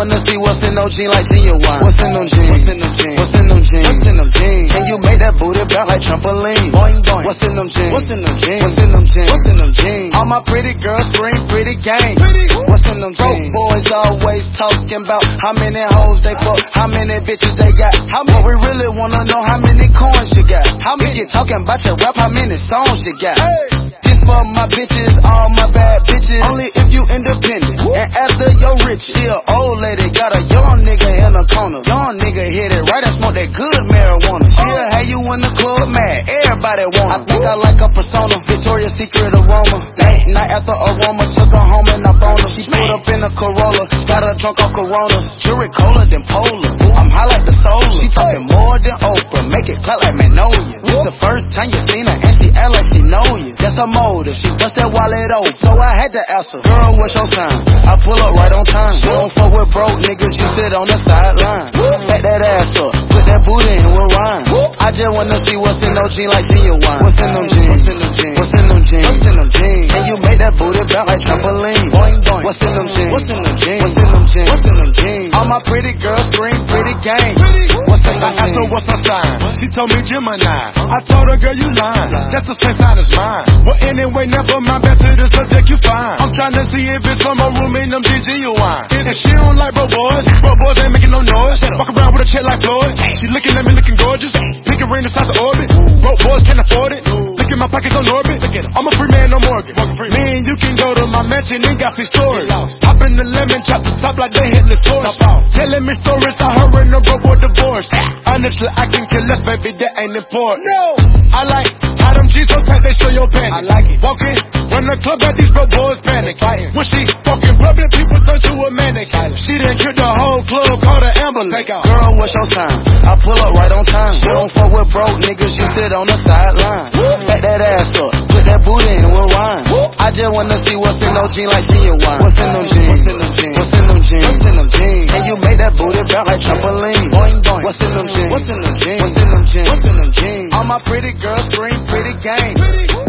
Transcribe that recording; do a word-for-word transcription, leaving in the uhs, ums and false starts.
wanna see what's in those jeans like genuine. What's in them jeans? What's in them jeans? What's in them jeans? What's in them jeans? Can you make that booty bounce like trampoline? Boing boing. What's in them jeans? What's in them jeans? What's in them jeans? What's in them jeans? All my pretty girls scream pretty gang. What's in them jeans? Broke boys always talking about how many hoes they fuck, how many bitches they got. How what we really wanna know how many coins you got. How many you talking about your rap? How many songs you got? This for my bitches, all my bad bitches. Only if you independent and after your rich. She a old lady, got a young nigga in the corner. Young nigga hit it right and smoke that good marijuana. She'll have you in the club mad, everybody want her. I think I like her persona, Victoria's Secret aroma. Late night after aroma, took her home and I boned her. She put up in a Corolla, got her drunk off Coronas. Jury colder than Polar, I'm high like the solar. She talking more than Oprah, make it clap like Magnolia. This the first time you seen her and she act like she know you. That's her motive, she bust that wallet open, so I had to ask her, girl, what's your sign? I pull up right on time. She don't fuck with broke niggas, you sit on the sideline. Back that ass up, put that booty in with rhyme. I just wanna see what's in those jeans like genuine. What's in them jeans? What's in them jeans? What's in them jeans? What's in them jeans? Can you make that booty bounce like trampoline? Boing boing. What's in them jeans? What's in them jeans? What's in them jeans? What's in them jeans? All my pretty girls scream pretty gang. What's in them jeans? I asked her what's her sign. She told me Gemini. I told her, girl, you lying. That's the same sign as mine. Well, anyway, never mind, back to the subject you find. I'm trying to see if it's some more room in them G G wine. And she don't like bro boys. Bro boys ain't making no noise. Walk around with a chick like Floyd. She looking at me looking gorgeous. Picking ring the size of orbit. Broke boys can't afford it. Look at my pockets on orbit. I'm a free man, no mortgage. Me and you can go to my mansion and got free storage. Hop in the lemon, chop the top like they hit the source. Telling me stories I heard in a bro boy divorce. Honestly, I can kill less, baby, that ain't important. No, I like how them G's so tight, they show your panties. I like it. Walking, run the club, got these bro boys panic. Fighting. When she walking public, people turn to a manic. She done tricked the whole club, called an ambulance. Girl, what's your sign? I pull up right on time. She don't fuck with broke niggas, you sit on the sideline. Back that ass up, put that booty in with rhyme. I just wanna see what's in those jeans like genuine. What's in them jeans? What's in them jeans? What's in them jeans? What's in them jeans? Can you make that booty bounce like trampoline? Boing boing. What's in them jeans? What's in them jeans? What's in them jeans? What's in them jeans? All my pretty girls scream pretty gang.